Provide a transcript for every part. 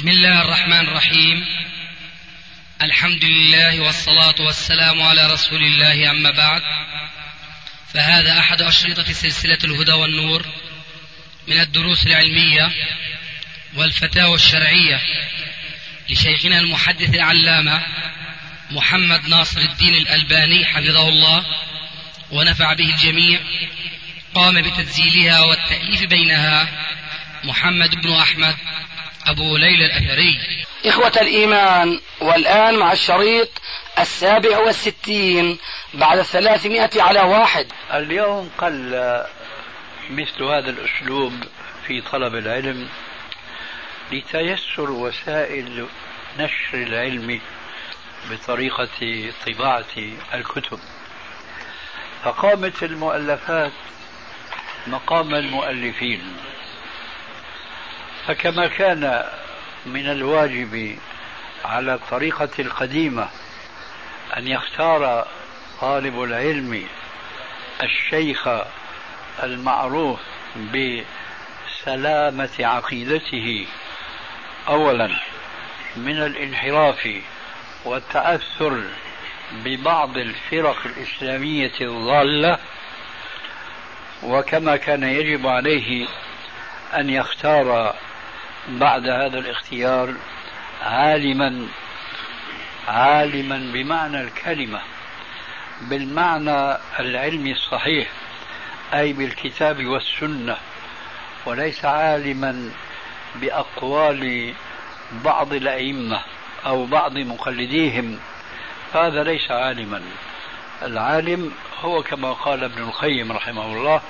بسم الله الرحمن الرحيم. الحمد لله والصلاة والسلام على رسول الله، أما بعد، فهذا أحد أشرطة سلسلة الهدى والنور من الدروس العلمية والفتاوى الشرعية لشيخنا المحدث العلامة محمد ناصر الدين الألباني حفظه الله ونفع به الجميع. قام بتسجيلها والتأليف بينها محمد بن أحمد أبو ليلى الأثري. إخوة الإيمان، والآن مع الشريط 67 بعد 300 على 1. اليوم قل مثل هذا الأسلوب في طلب العلم لتيسر وسائل نشر العلم بطريقة طباعة الكتب، فقامت المؤلفات مقام المؤلفين. فكما كان من الواجب على الطريقة القديمة أن يختار طالب العلم الشيخ المعروف بسلامة عقيدته أولا من الانحراف والتأثر ببعض الفرق الإسلامية الضالة، وكما كان يجب عليه أن يختار بعد هذا الاختيار عالما بمعنى الكلمة، بالمعنى العلمي الصحيح، أي بالكتاب والسنة، وليس عالما بأقوال بعض الأئمة أو بعض مقلديهم، هذا ليس عالما. العالم هو كما قال ابن القيم رحمه الله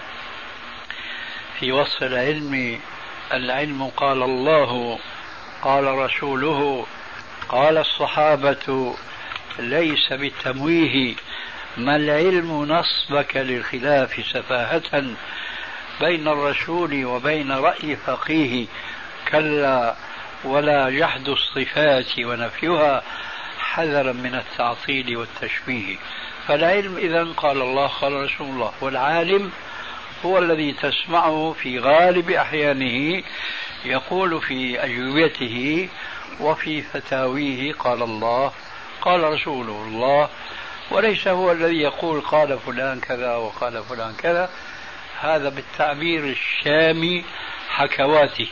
في وصف العلم: العلم قال الله قال رسوله قال الصحابة، ليس بالتمويه، ما العلم نصبك للخلاف سفاهة، بين الرسول وبين رأي فقيه، كلا ولا جحد الصفات ونفيها، حذرا من التعطيل والتشبيه. فالعلم إذن قال الله قال رسول الله، والعالم هو الذي تسمعه في غالب أحيانه يقول في أجوبته وفي فتاويه قال الله قال رسول الله، وليس هو الذي يقول قال فلان كذا وقال فلان كذا. هذا بالتعبير الشامي حكواتي،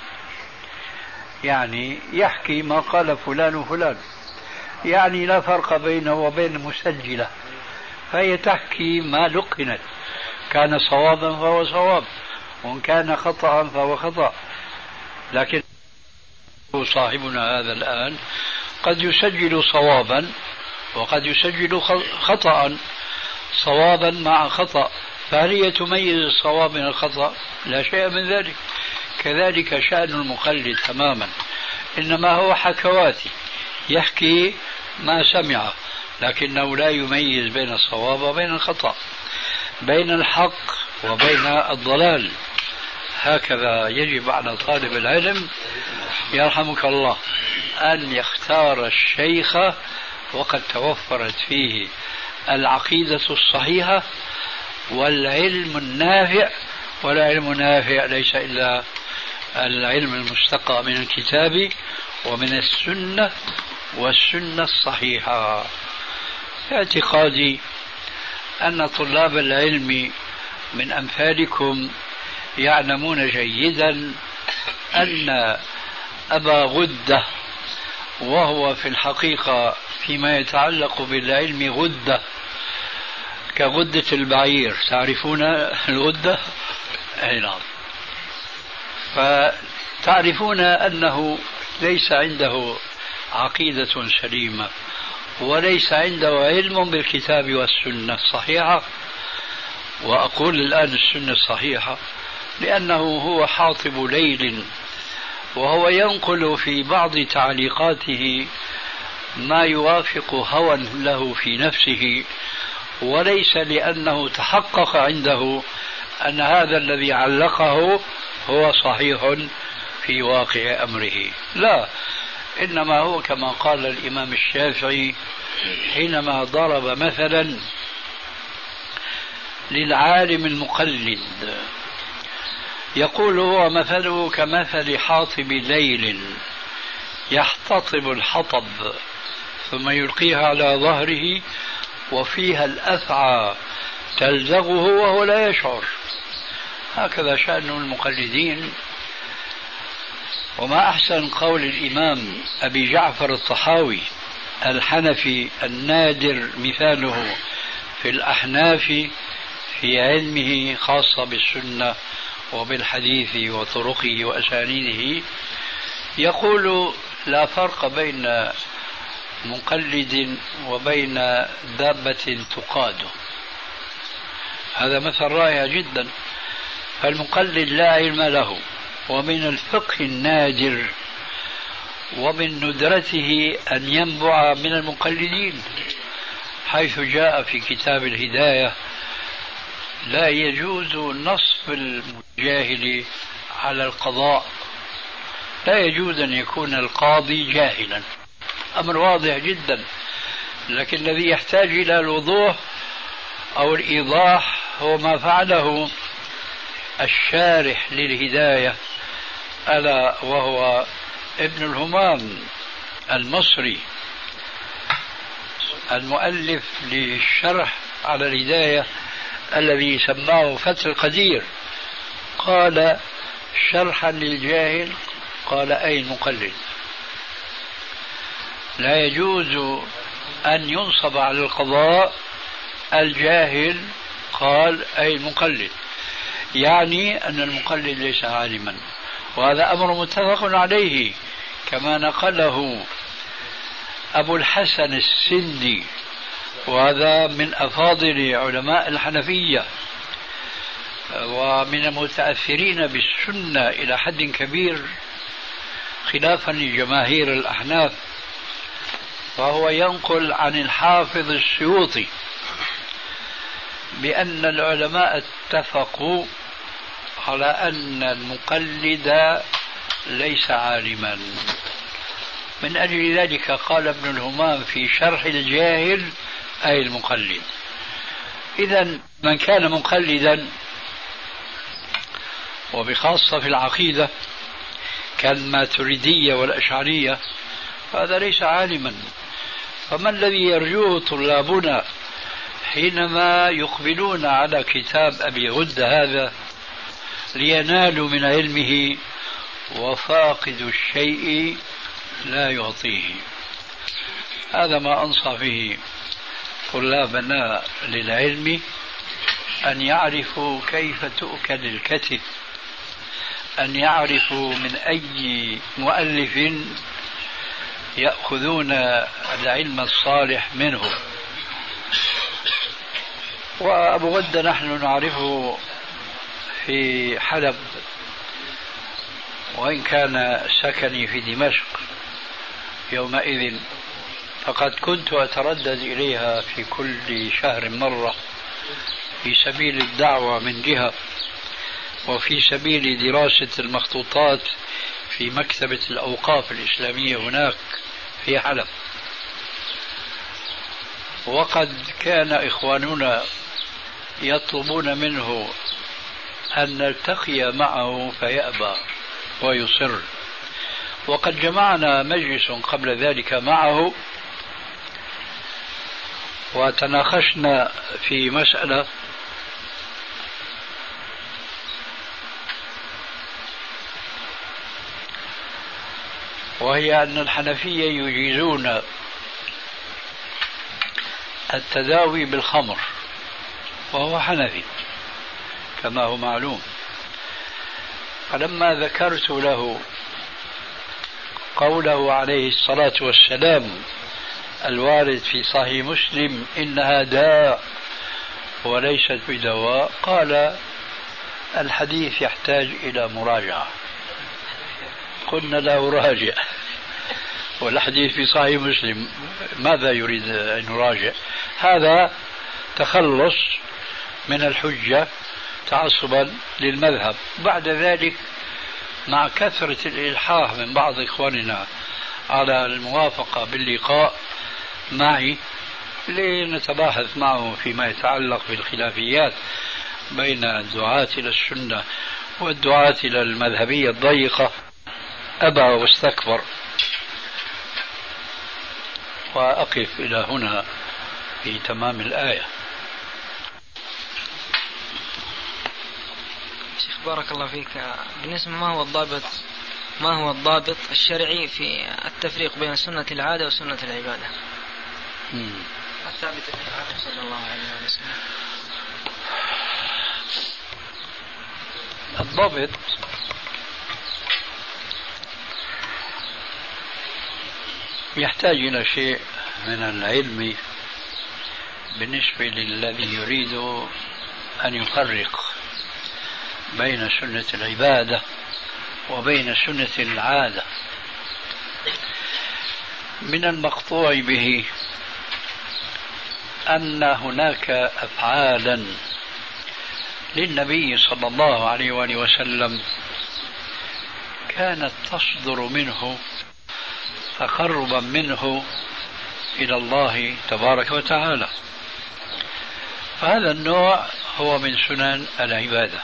يعني يحكي ما قال فلان وفلان، يعني لا فرق بينه وبين المسجلة، فهي تحكي ما لقنت، كان صوابا فهو صواب، وإن كان خطأ فهو خطأ. لكن صاحبنا هذا الآن قد يسجل صوابا وقد يسجل خطأ، صوابا مع خطأ، فهل هي تميز الصواب من الخطأ؟ لا شيء من ذلك. كذلك شأن المقلد تماما، إنما هو حكواتي، يحكي ما سمعه، لكنه لا يميز بين الصواب وبين الخطأ، بين الحق وبين الضلال. هكذا يجب على طالب العلم يرحمك الله أن يختار الشيخ وقد توفرت فيه العقيدة الصحيحة والعلم النافع. والعلم النافع ليس إلا العلم المستقى من الكتاب ومن السنة، والسنة الصحيحة. اعتقادي أن طلاب العلم من أمثالكم يعلمون جيدا أن أبا غدة، وهو في الحقيقة فيما يتعلق بالعلم غدة كغدة البعير، تعرفون الغدة؟ أي نعم. فتعرفون أنه ليس عنده عقيدة سليمة، وليس عنده علم بالكتاب والسنة الصحيحة. وأقول الآن السنة الصحيحة لأنه هو حاطب ليل، وهو ينقل في بعض تعليقاته ما يوافق هوى له في نفسه، وليس لأنه تحقق عنده أن هذا الذي علقه هو صحيح في واقع أمره، لا، إنما هو كما قال الإمام الشافعي حينما ضرب مثلا للعالم المقلد، يقول هو مثله كمثل حاطب ليل يحتطب الحطب ثم يلقيها على ظهره وفيها الأفعى تلزغه وهو لا يشعر. هكذا شأن المقلدين. وما أحسن قول الإمام أبي جعفر الطحاوي الحنفي النادر مثاله في الأحناف في علمه خاصة بالسنة وبالحديث وطرقه وأسانيده، يقول: لا فرق بين مقلد وبين دابة تقاد. هذا مثل رائع جدا. فالمقلد لا علم له، ومن الفقه النادر ومن ندرته أن ينبع من المقلدين، حيث جاء في كتاب الهداية: لا يجوز نصب الجاهل على القضاء، لا يجوز أن يكون القاضي جاهلا، أمر واضح جدا. لكن الذي يحتاج إلى الوضوح أو الإيضاح هو ما فعله الشارح للهداية، ألا وهو ابن الهمام المصري المؤلف للشرح على الهداية الذي سماه فتح القدير. قال شرحا للجاهل: قال أي المقلد؟ لا يجوز أن ينصب على القضاء الجاهل. قال أي المقلد؟ يعني أن المقلد ليس عالما، وهذا أمر متفق عليه كما نقله أبو الحسن السندي، وهذا من أفاضل علماء الحنفية ومن المتأثرين بالسنة إلى حد كبير، خلافا لجماهير الأحناف. فهو ينقل عن الحافظ السيوطي بأن العلماء اتفقوا على أن المقلد ليس عالما. من أجل ذلك قال ابن الهمام في شرح الجاهل أي المقلد. إذن من كان مقلدا، وبخاصة في العقيدة كالماتريدية والأشعرية، فهذا ليس عالما. فما الذي يرجوه طلابنا حينما يقبلون على كتاب أبي غد هذا لينالوا من علمه؟ وفاقد الشيء لا يعطيه. هذا ما أنصح به طلابنا للعلم، أن يعرفوا كيف تؤكل الكتف، أن يعرفوا من أي مؤلف يأخذون العلم الصالح منه. وأبو غد نحن نعرفه في حلب، وإن كان سكني في دمشق يومئذ، فقد كنت أتردد إليها في كل شهر مرة في سبيل الدعوة من جهة، وفي سبيل دراسة المخطوطات في مكتبة الأوقاف الإسلامية هناك في حلب. وقد كان إخواننا يطلبون منه أن نلتقي معه فيأبى ويصر. وقد جمعنا مجلس قبل ذلك معه وتناقشنا في مسألة، وهي أن الحنفية يجيزون التداوي بالخمر، وهو حنفي كما هو معلوم. فلما ذكرت له قوله عليه الصلاة والسلام الوارد في صحيح مسلم: إنها داء وليست بدواء، قال: الحديث يحتاج إلى مراجعة. قلنا له: راجع، والحديث في صحيح مسلم، ماذا يريد أن نراجع؟ هذا تخلص من الحجة تعصبا للمذهب. بعد ذلك مع كثرة الإلحاح من بعض إخواننا على الموافقة باللقاء معي لنتباحث معه فيما يتعلق بالخلافيات بين الدعاة إلى السنة والدعاة إلى المذهبية الضيقة، أبى واستكبر. وأقف إلى هنا في تمام الآية. شيخ بارك الله فيك، بالنسبة ما هو الضابط الشرعي في التفريق بين سنة العادة وسنة العبادة الثابتة في العادة صلى الله عليه وسلم؟ الضابط يحتاج إلى شيء من العلم بالنسبة للذي يريد أن يفرق بين سنة العبادة وبين سنة العادة. من المقطوع به أن هناك أفعالا للنبي صلى الله عليه وآله وسلم كانت تصدر منه تقربا منه إلى الله تبارك وتعالى، فهذا النوع هو من سنن العبادة.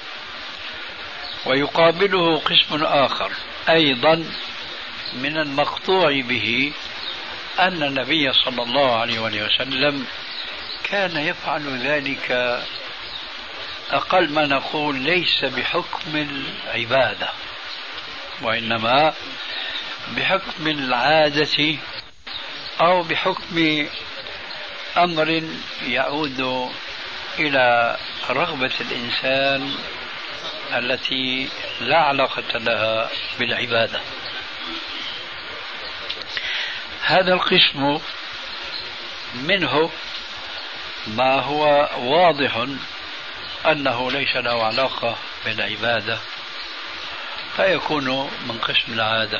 ويقابله قسم آخر أيضا من المقطوع به أن النبي صلى الله عليه وسلم كان يفعل ذلك أقل ما نقول ليس بحكم العبادة، وإنما بحكم العادة أو بحكم أمر يعود إلى رغبة الإنسان التي لا علاقة لها بالعبادة. هذا القسم منه ما هو واضح أنه ليس له علاقة بالعبادة فيكون من قسم العادة،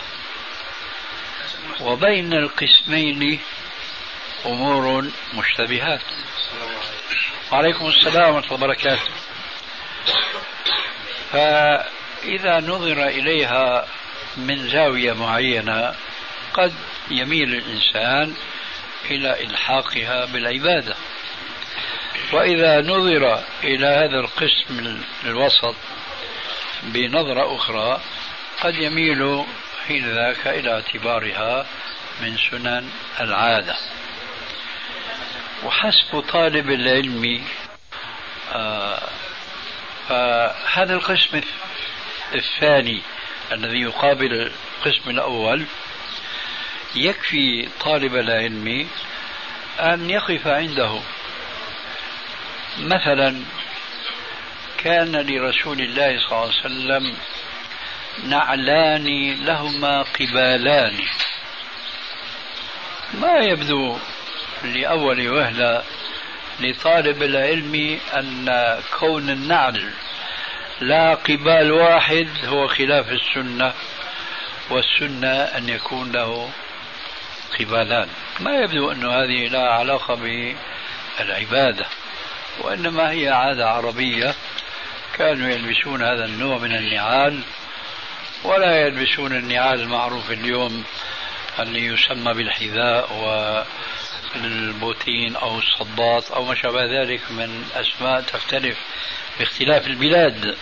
وبين القسمين أمور مشتبهات. وعليكم السلام ورحمة الله وبركاته. فإذا نظر إليها من زاوية معينة قد يميل الإنسان إلى إلحاقها بالعبادة، وإذا نظر إلى هذا القسم الوسط بنظرة أخرى قد يميل حين ذاك إلى اعتبارها من سنن العادة. وحسب طالب العلم فهذا القسم الثاني الذي يقابل القسم الأول يكفي طالب العلم أن يقف عنده. مثلا كان لرسول الله صلى الله عليه وسلم نعلان لهما قبالان، ما يبدو لأول وهلة لطالب العلم أن كون النعل لا قبال واحد هو خلاف السنة، والسنة أن يكون له قبالان. ما يبدو أن هذه لا علاقة بالعبادة، وإنما هي عادة عربية، كانوا يلبسون هذا النوع من النعال ولا يلبسون النعال المعروف اليوم اللي يسمى بالحذاء والبوتين أو الصداط أو ما شابه ذلك من أسماء تختلف باختلاف البلاد.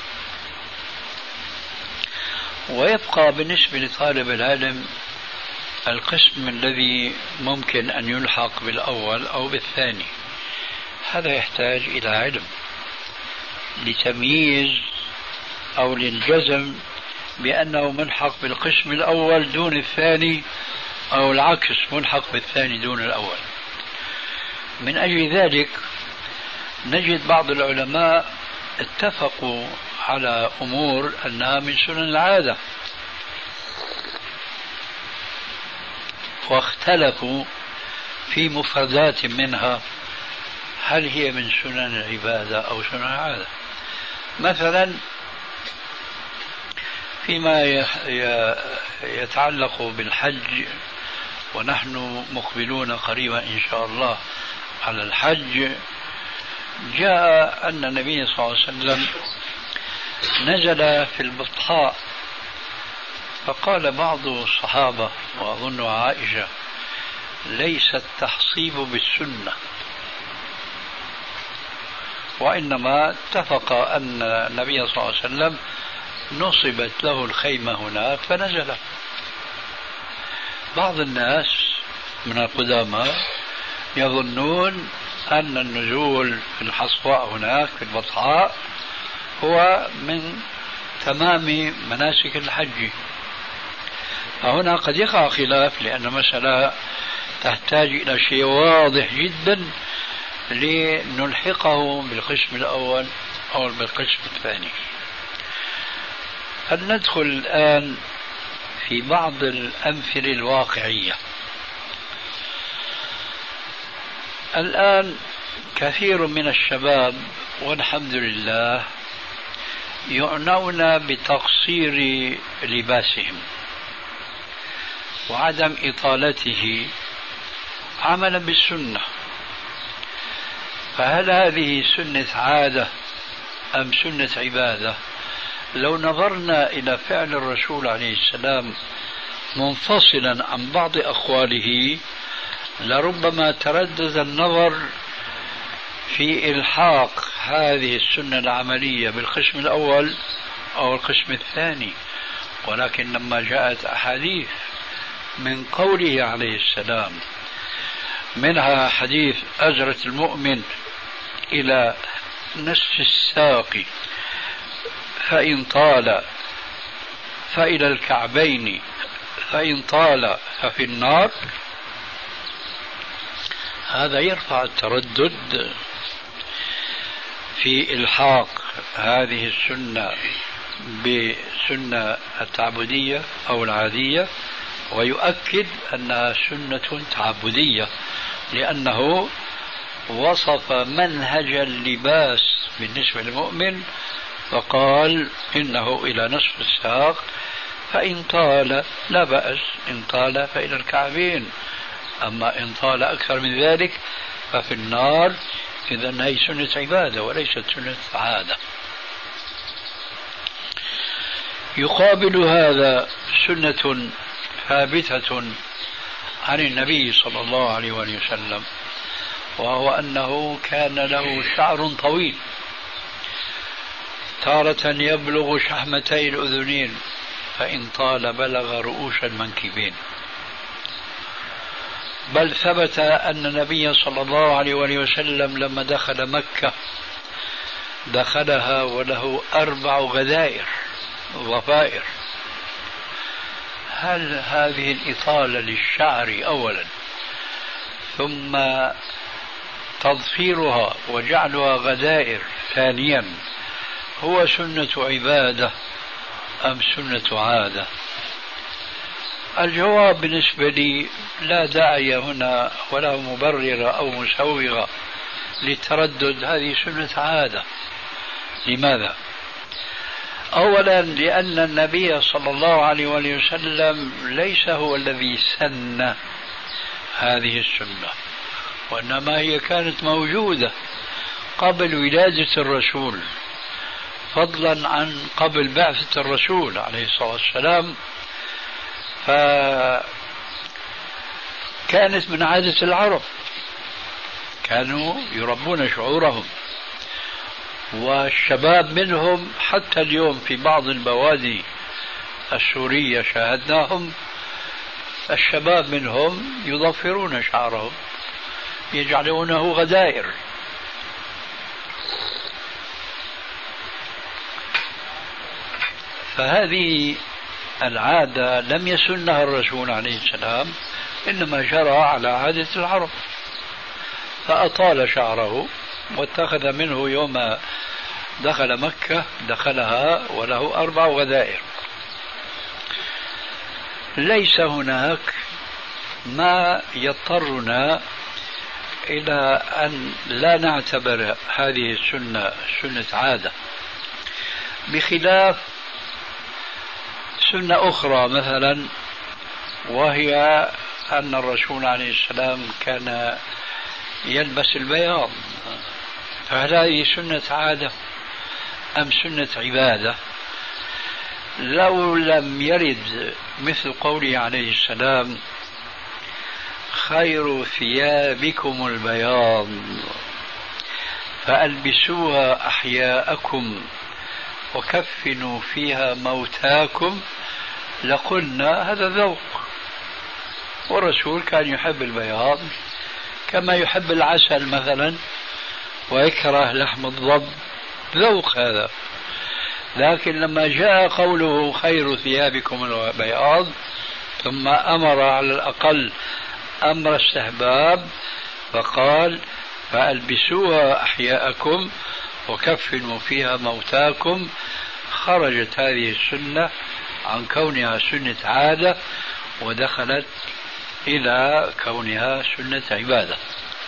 ويبقى بالنسبة لطالب العلم القسم الذي ممكن أن يلحق بالأول أو بالثاني. هذا يحتاج إلى علم لتمييز أو للجزم بأنه ملحق بالقسم الأول دون الثاني، أو العكس ملحق بالثاني دون الأول. من أجل ذلك نجد بعض العلماء اتفقوا على أمور أنها من سنن العادة، واختلفوا في مفردات منها هل هي من سنن العبادة أو سنن العادة. مثلا فيما يتعلق بالحج، ونحن مقبلون قريبا إن شاء الله على الحج، جاء أن النبي صلى الله عليه وسلم نزل في البطحاء، فقال بعض الصحابة وأظن عائشة ليس التحصيب بالسنة، وإنما اتفق أن النبي صلى الله عليه وسلم نصبت له الخيمة هناك فنزل. بعض الناس من القدامى يظنون أن النزول في الحصواء هناك في البطحاء هو من تمام مناسك الحج. فهنا قد يقع خلاف، لأن المسألة تحتاج إلى شيء واضح جدا لنلحقه بالقسم الأول أو بالقسم الثاني. فلندخل الآن في بعض الأمثلة الواقعية. الآن كثير من الشباب والحمد لله يعنون بتقصير لباسهم وعدم إطالته عملا بالسنة. فهل هذه سنة عادة أم سنة عبادة؟ لو نظرنا إلى فعل الرسول عليه السلام منفصلا عن بعض أقواله لربما تردد النظر في إلحاق هذه السنة العملية بالقسم الأول أو القسم الثاني. ولكن لما جاءت أحاديث من قوله عليه السلام، منها حديث أجرة المؤمن إلى نصف الساق فإن طال فإلى الكعبين فإن طال ففي النار، هذا يرفع التردد في إلحاق هذه السنة بسنة التعبدية أو العادية، ويؤكد أنها سنة تعبدية، لأنه وصف منهج اللباس بالنسبة للمؤمن فقال إنه إلى نصف الساق، فإن طال لا بأس، إن طال فإلى الكعبين، أما إن طال أكثر من ذلك ففي النار. إذن هي سنة عبادة وليست سنة عادة. يقابل هذا سنة ثابتة عن النبي صلى الله عليه وسلم، وهو أنه كان له شعر طويل تارة يبلغ شحمتي الأذنين، فإن طال بلغ رؤوس المنكبين. بل ثبت أن النبي صلى الله عليه وسلم لما دخل مكة دخلها وله 4 غدائر ضفائر. هل هذه الإطالة للشعر أولا ثم تضفيرها وجعلها غدائر ثانيا هو سنة عبادة أم سنة عادة؟ الجواب بالنسبة لي لا داعي هنا ولا مبرر أو مسوغ للتردد، هذه سنة عادة. لماذا؟ أولا لأن النبي صلى الله عليه وسلم ليس هو الذي سن هذه السنة، وإنما هي كانت موجودة قبل ولادة الرسول، فضلا عن قبل بعثة الرسول عليه الصلاة والسلام. فكانت من عادة العرب، كانوا يربون شعورهم، والشباب منهم حتى اليوم في بعض البوادي السورية شاهدناهم، الشباب منهم يضفرون شعرهم يجعلونه غدائر. فهذه العادة لم يسنها الرسول عليه السلام، إنما جرى على عادة العرب، فأطال شعره واتخذ منه يوم دخل مكة دخلها وله 4 غدائر. ليس هناك ما يضطرنا إلى أن لا نعتبر هذه السنة سنة عادة، بخلاف سنة أخرى مثلا، وهي أن الرسول عليه السلام كان يلبس البياض. فهل هذه سنة عادة أم سنة عبادة؟ لو لم يرد مثل قوله عليه السلام خير ثيابكم البياض فألبسوها أحياءكم وكفنوا فيها موتاكم، لقلنا هذا ذوق، والرسول كان يحب البياض كما يحب العسل مثلا، ويكره لحم الضب، ذوق هذا. لكن لما جاء قوله خير ثيابكم البياض، ثم أمر على الأقل أمر استحباب، فقال فألبسوها أحياءكم وكفنوا فيها موتاكم، خرجت هذه السنة عن كونها سنة عادة ودخلت إلى كونها سنة عبادة.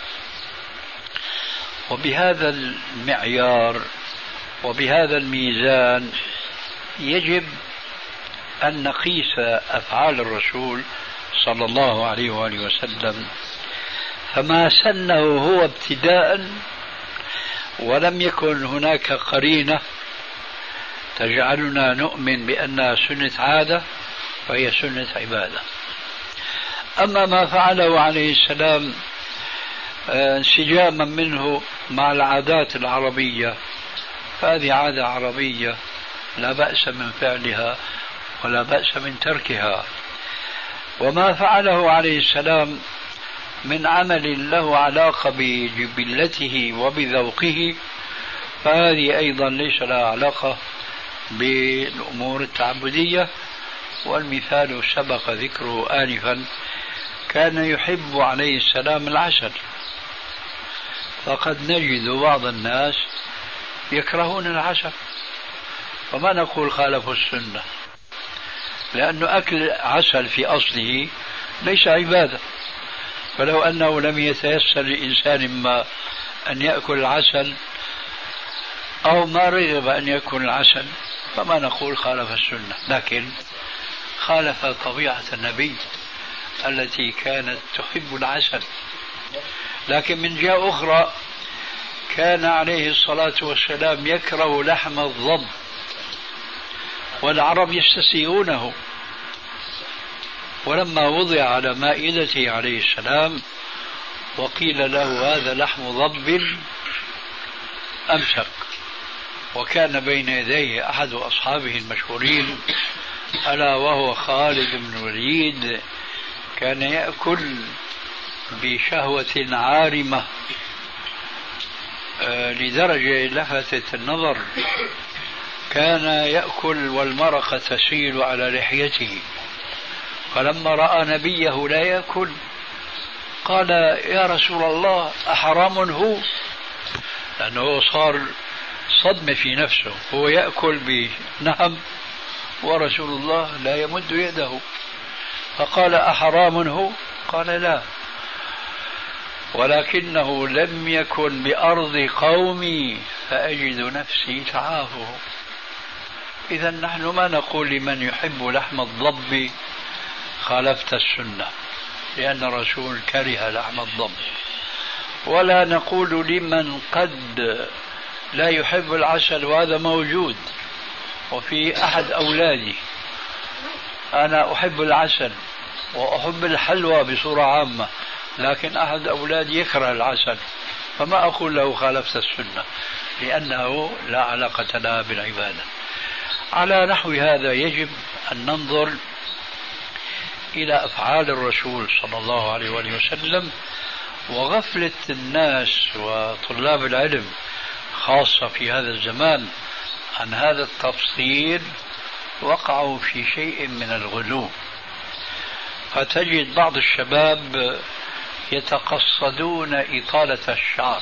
وبهذا المعيار وبهذا الميزان يجب أن نقيس أفعال الرسول صلى الله عليه وآله وسلم، فما سنه هو ابتداء ولم يكن هناك قرينة تجعلنا نؤمن بأنها سنة عادة فهي سنة عبادة. أما ما فعله عليه السلام انسجاما منه مع العادات العربية فهذه عادة عربية لا بأس من فعلها ولا بأس من تركها. وما فعله عليه السلام من عمل له علاقة بجبلته وبذوقه فهذه أيضا ليس لها علاقة بالأمور التعبدية. والمثال سبق ذكره آنفا، كان يحب عليه السلام العسل، فقد نجد بعض الناس يكرهون العسل، وما نقول خالفوا السنة، لأن أكل عسل في أصله ليس عبادة. فلو أنه لم يتيسر لإنسان ما أن يأكل العسل أو ما رغب أن يأكل العسل فما نقول خالف السنة، لكن خالف طبيعة النبي التي كانت تحب العسل. لكن من جهة أخرى كان عليه الصلاة والسلام يكره لحم الضب، والعرب يستسيئونه، ولما وضع على مائدته عليه السلام وقيل له هذا لحم ضب أمسك. وكان بين يديه أحد أصحابه المشهورين ألا وهو خالد بن الوليد، كان يأكل بشهوة عارمة لدرجة لفتت النظر، كان يأكل والمرقة تسيل على لحيته، فلما رأى نبيه لا يأكل قال يا رسول الله أحرام هو؟ لأنه صار صدمة في نفسه، هو يأكل بنهم ورسول الله لا يمد يده، فقال أحرام هو؟ قال لا، ولكنه لم يكن بأرض قومي فأجد نفسي تعافه. إذا نحن ما نقول لمن يحب لحم الضب خالفت السنة، لأن الرسول كره لحم الضب، ولا نقول لمن قد لا يحب العسل وهذا موجود. وفي أحد أولادي أنا أحب العسل وأحب الحلوى بصورة عامة، لكن أحد أولادي يكره العسل، فما أقول له خالفت السنة، لأنه لا علاقة لها بالعبادة. على نحو هذا يجب أن ننظر إلى أفعال الرسول صلى الله عليه وآله وسلم، وغفلة الناس وطلاب العلم خاصة في هذا الزمان عن هذا التفصيل وقعوا في شيء من الغلو. فتجد بعض الشباب يتقصدون إطالة الشعر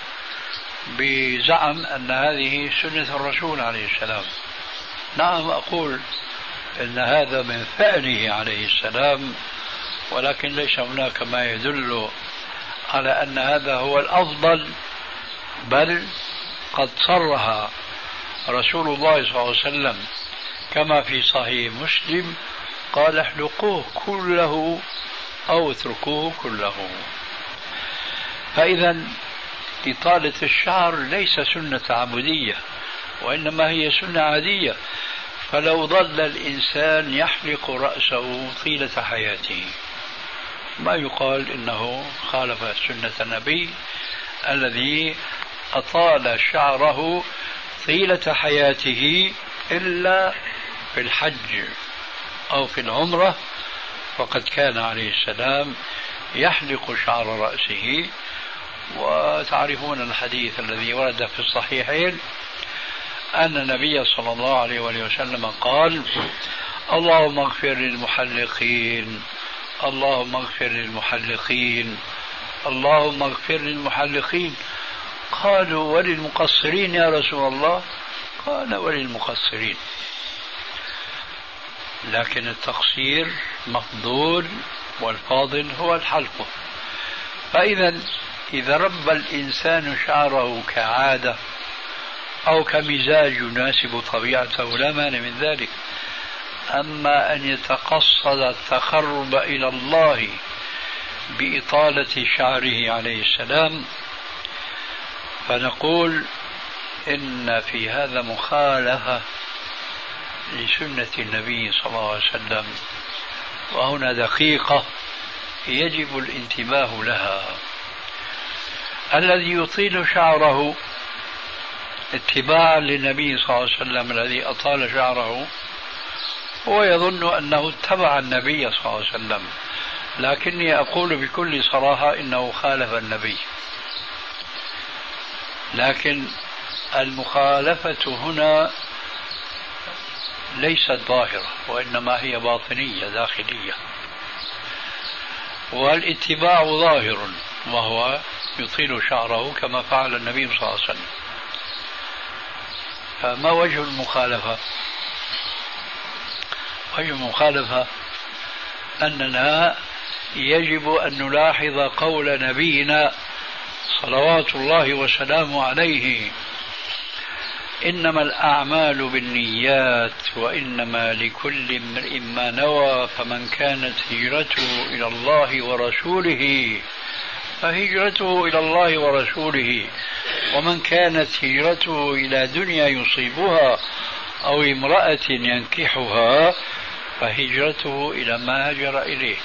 بزعم أن هذه سنة الرسول عليه السلام. نعم أقول أن هذا من فعله عليه السلام، ولكن ليس هناك ما يدل على أن هذا هو الأفضل، بل قد صرح رسول الله صلى الله عليه وسلم كما في صحيح مسلم قال احلقوه كله أو اتركوه كله. فإذا إطالة الشعر ليس سنة عبودية، وإنما هي سنة عادية. فلو ظل الإنسان يحلق رأسه طيلة حياته ما يقال إنه خالف سنة النبي الذي أطال شعره طيلة حياته إلا في الحج أو في العمرة، فقد كان عليه السلام يحلق شعر رأسه. وتعرفون الحديث الذي ورد في الصحيحين أن النبي صلى الله عليه وسلم قال: اللهم اغفر للمحلقين، اللهم اغفر للمحلقين، اللهم اغفر للمحلقين. قالوا: وللمقصرين يا رسول الله؟ قال: وللمقصرين. لكن التقصير مفضول والفاضل هو الحلق. فإذا إذا رب الإنسان شعره كعادة أو كمزاج يناسب طبيعته لا مانع من ذلك. أما أن يتقصد التقرب إلى الله بإطالة شعره عليه السلام فنقول إن في هذا مخالفة لسنة النبي صلى الله عليه وسلم، وهنا دقيقة يجب الانتباه لها. الذي يطيل شعره اتباعا للنبي صلى الله عليه وسلم الذي أطال شعره هو يظن أنه اتبع النبي صلى الله عليه وسلم، لكني أقول بكل صراحة إنه خالف النبي. لكن المخالفة هنا ليست ظاهرة، وإنما هي باطنية داخلية، والاتباع ظاهر وهو يطيل شعره كما فعل النبي صلى الله عليه وسلم. فما وجه المخالفة؟ وجه المخالفة أننا يجب أن نلاحظ قول نبينا صلوات الله وسلامه عليه: إنما الأعمال بالنيات وإنما لكل امرئ ما نوى، فمن كانت هجرته إلى الله ورسوله فهجرته إلى الله ورسوله، ومن كانت هجرته إلى دنيا يصيبها أو امرأة ينكحها فهجرته إلى ما هاجر إليه.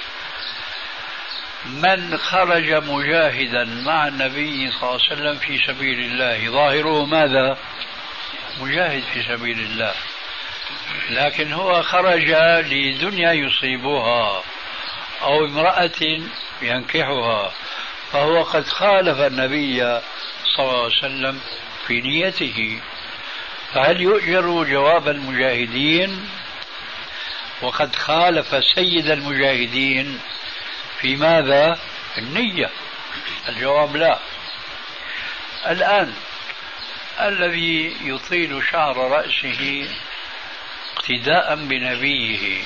من خرج مجاهدا مع النبي صلى الله عليه وسلم في سبيل الله ظاهره ماذا؟ مجاهد في سبيل الله، لكن هو خرج لدنيا يصيبها أو امرأة ينكحها، فهو قد خالف النبي صلى الله عليه وسلم في نيته. فهل يؤجر جواب المجاهدين وقد خالف سيد المجاهدين في ماذا؟ النية. الجواب لا. الآن الذي يطيل شعر رأسه اقتداء بنبيه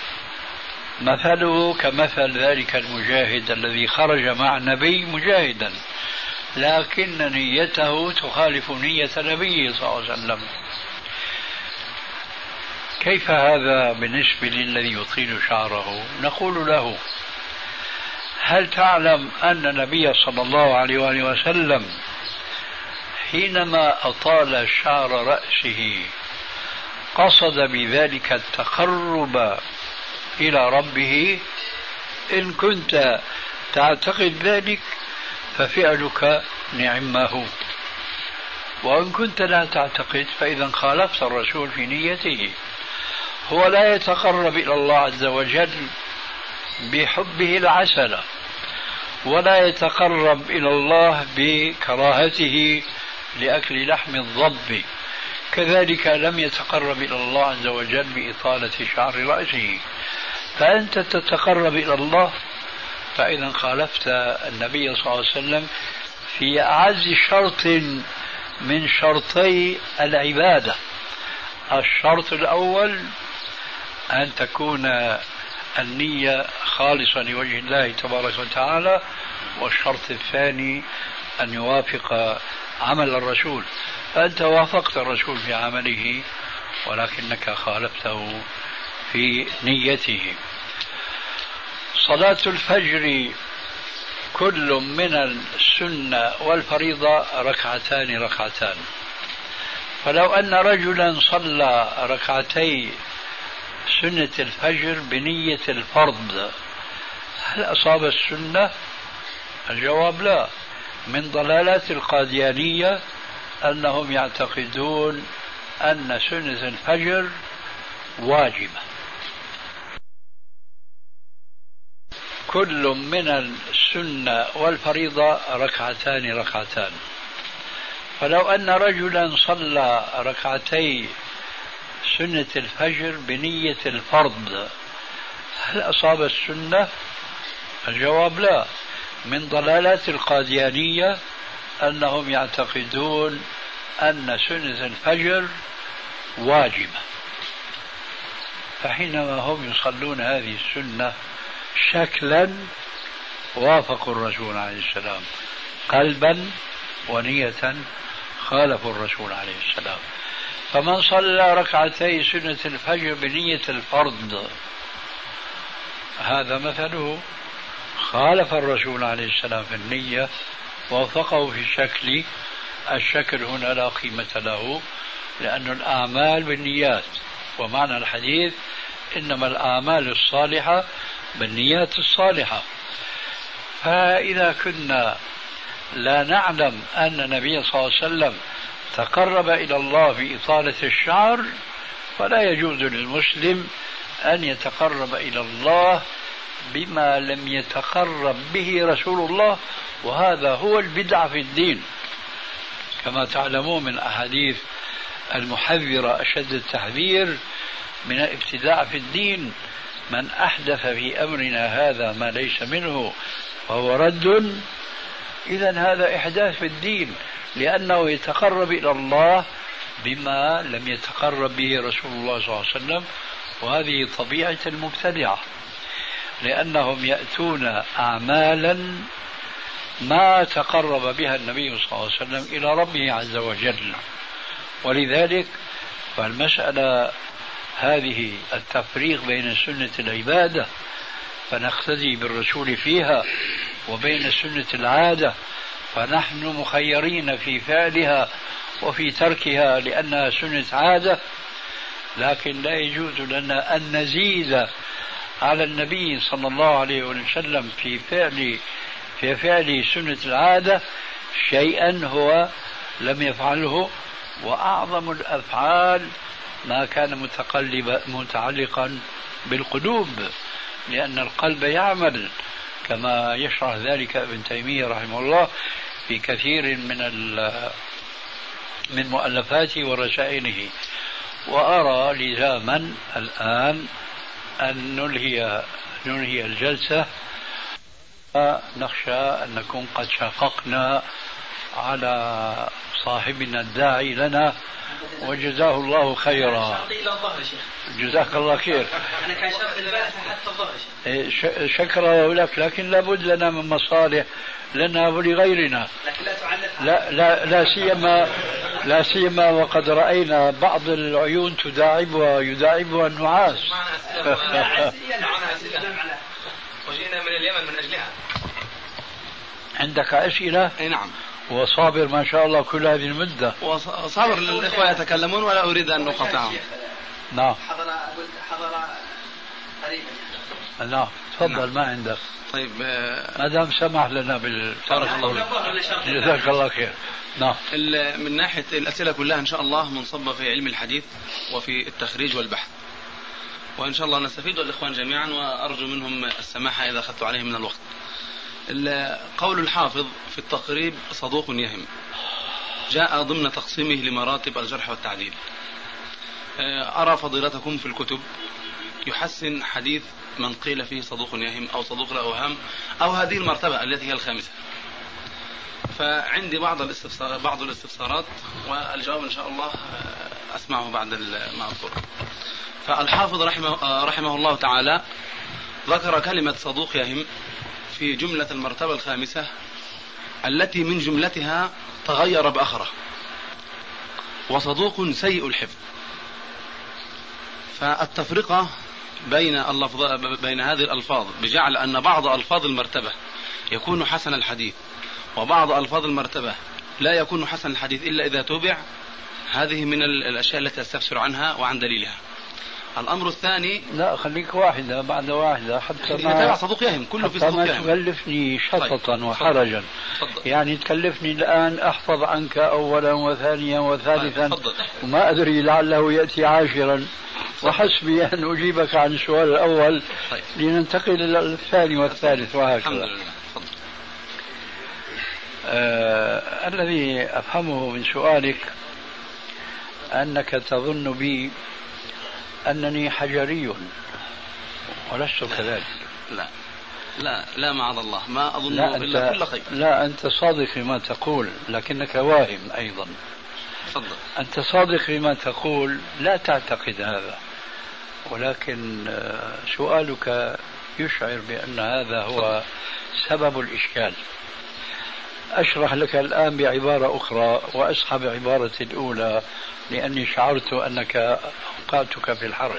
مثله كمثل ذلك المجاهد الذي خرج مع النبي مجاهدا، لكن نيته تخالف نية النبي صلى الله عليه وسلم. كيف هذا بالنسبة للذي يطيل شعره؟ نقول له: هل تعلم أن النبي صلى الله عليه وآله وسلم حينما أطال شعر رأسه قصد بذلك التقرب إلى ربه؟ إن كنت تعتقد ذلك ففعلك نعمه، وإن كنت لا تعتقد فإذا خالفت الرسول في نيته. هو لا يتقرب إلى الله عز وجل بحبه العسل، ولا يتقرب إلى الله بكراهته لأكل لحم الضب، كذلك لم يتقرب إلى الله عز وجل بإطالة شعر رأسه. فأنت تتقرب إلى الله، فإذا خالفت النبي صلى الله عليه وسلم في أعز شرط من شرطي العبادة. الشرط الأول أن تكون النية خالصة لوجه الله تبارك وتعالى، والشرط الثاني أن يوافق عمل الرسول. فأنت وافقت الرسول في عمله ولكنك خالفته في نيته. صلاة الفجر كل من السنة والفريضة ركعتان. فلو أن رجلا صلى ركعتي سنة الفجر بنية الفرض هل أصاب السنة؟ الجواب لا. من ضلالات القاديانية أنهم يعتقدون أن سنة الفجر واجبة. كل من السنة والفريضة ركعتان. فلو أن رجلا صلى ركعتي سنة الفجر بنية الفرض هل أصاب السنة؟ الجواب لا. من ضلالات القاديانية أنهم يعتقدون أن سنة الفجر واجبة، فحينما هم يصلون هذه السنة شكلا وافقوا الرسول عليه السلام، قلبا ونية خالفوا الرسول عليه السلام. فمن صلى ركعتي سنة الفجر بنية الفرض هذا مثله خالف الرسول عليه السلام في النية ووافقه في الشكل. الشكل هنا لا قيمة له، لأن الأعمال بالنيات، ومعنى الحديث إنما الأعمال الصالحة بالنيات الصالحة. فإذا كنا لا نعلم أن النبي صلى الله عليه وسلم تقرب إلى الله بإطالة الشعر، فلا يجوز للمسلم أن يتقرب إلى الله بما لم يتقرب به رسول الله، وهذا هو البدعة في الدين. كما تعلمون من أحاديث المحذرة أشد التحذير من الابتداع في الدين: من أحدث في أمرنا هذا ما ليس منه فهو رد. إذن هذا إحداث في الدين، لأنه يتقرب إلى الله بما لم يتقرب به رسول الله صلى الله عليه وسلم، وهذه طبيعة المبتدعة، لأنهم يأتون أعمالا ما تقرب بها النبي صلى الله عليه وسلم إلى ربه عز وجل. ولذلك فالمسألة هذه التفريق بين سنة العبادة فنقتدي بالرسول فيها وبين سنة العادة فنحن مخيرين في فعلها وفي تركها لأنها سنة عادة، لكن لا يجوز لنا أن نزيد على النبي صلى الله عليه وسلم في فعل سنة العادة شيئا هو لم يفعله. وأعظم الأفعال ما كان متعلقا بالقلوب، لأن القلب يعمل كما يشرح ذلك ابن تيمية رحمه الله في كثير من مؤلفاته ورسائله. وأرى لزاما الآن أن ننهي الجلسة، نخشى أن نكون قد شققنا على صاحبنا الداعي لنا، وجزاه الله خيرا. جزاك الله خير. أنا كان شرط البارحة حتى الظهر. شكرا لك، لكن لابد لنا من مصالح لنا ولغيرنا، لكن لا تعلق. لا سيما وقد رأينا بعض العيون يداعبها النعاس. وجئنا من اليمن من أجلها. عندك أسئلة؟ نعم. وصابر ما شاء الله كل هذه المدة. وصابر للإخوة يتكلمون ولا أريد أن أقاطعهم. نعم. حضر قريبا. نعم تفضل. ما عندك؟ طيب ما دام سمح لنا بارك الله جزاك الله خير. نعم. من ناحية الأسئلة كلها إن شاء الله منصبة في علم الحديث وفي التخريج والبحث، وإن شاء الله نستفيد الإخوان جميعا، وأرجو منهم السماحة إذا أخذت عليهم من الوقت. قول الحافظ في التقريب صدوق يهم جاء ضمن تقسيمه لمراتب الجرح والتعديل. أرى فضيلتكم في الكتب يحسن حديث من قيل فيه صدوق يهم أو صدوق لا أوهام أو هذه المرتبة التي هي الخامسة. فعندي بعض الاستفسارات، والجواب إن شاء الله أسمعه بعد ما أذكر. فالحافظ رحمه الله تعالى ذكر كلمة صدوق يهم في جملة المرتبة الخامسة التي من جملتها تغير بأخره، وصدوق سيء الحفظ. فالتفرقة بين هذه الألفاظ بجعل أن بعض ألفاظ المرتبة يكون حسن الحديث وبعض ألفاظ المرتبة لا يكون حسن الحديث إلا إذا تبع، هذه من الأشياء التي أستفسر عنها وعن دليلها. الأمر الثاني، لا خليك واحدة بعد واحدة حتى ما صدوق يهم كله في صدوق يهم، تكلفني شططا وحرجا. يعني تكلفني الآن أحفظ عنك أولا وثانيا وثالثا، وما أدري لعله يأتي عاشرا، وحسبي أن أجيبك عن السؤال الأول. طيب. لننتقل إلى الثاني والثالث وهكذا. الحمد لله. تفضل. الذي أفهمه من سؤالك أنك تظن بي أنني حجري ولست كذلك. لا لا لا معاذ الله، ما أظن إلا كل خير. لا، أنت صادق فيما تقول لكنك واهم أيضا. تفضل. أنت صادق فيما تقول، لا تعتقد هذا، ولكن سؤالك يشعر بأن هذا هو سبب الإشكال. أشرح لك الآن بعبارة أخرى وأسحب عبارتي الأولى لأني شعرت أنك أوقعتك في الحرج،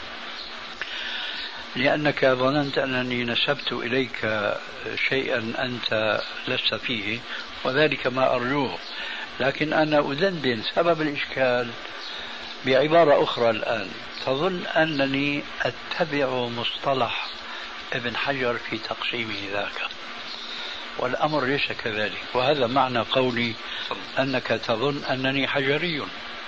لأنك ظننت أنني نسبت إليك شيئا أنت لست فيه، وذلك ما أرجوه. لكن أنا أدندن سبب الإشكال بعبارة أخرى الآن. تظن أنني أتبع مصطلح ابن حجر في تقسيمه ذاك، والأمر ليس كذلك، وهذا معنى قولي أنك تظن أنني حجري.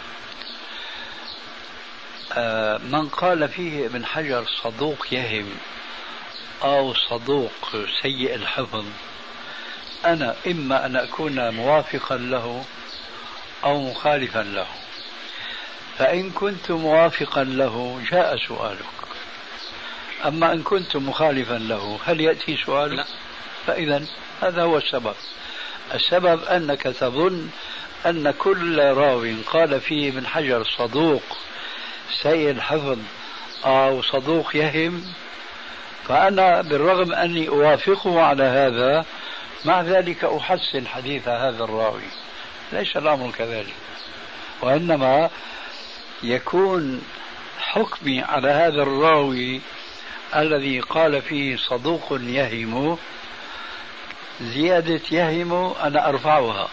من قال فيه ابن حجر صدوق يهم أو صدوق سيء الحفظ، أنا إما أن أكون موافقا له أو مخالفا له. فإن كنت موافقا له جاء سؤالك، أما إن كنت مخالفا له هل يأتي سؤالك؟ لا. فإذا هذا هو السبب. السبب أنك تظن أن كل راو قال فيه ابن حجر صدوق سيء الحفظ أو صدوق يهم، فأنا بالرغم أني أوافقه على هذا مع ذلك أحسن حديث هذا الراوي. ليس الأمر كذلك، وإنما يكون حكمي على هذا الراوي الذي قال فيه صدوق يهم، زيادة يهم أنا أرفعها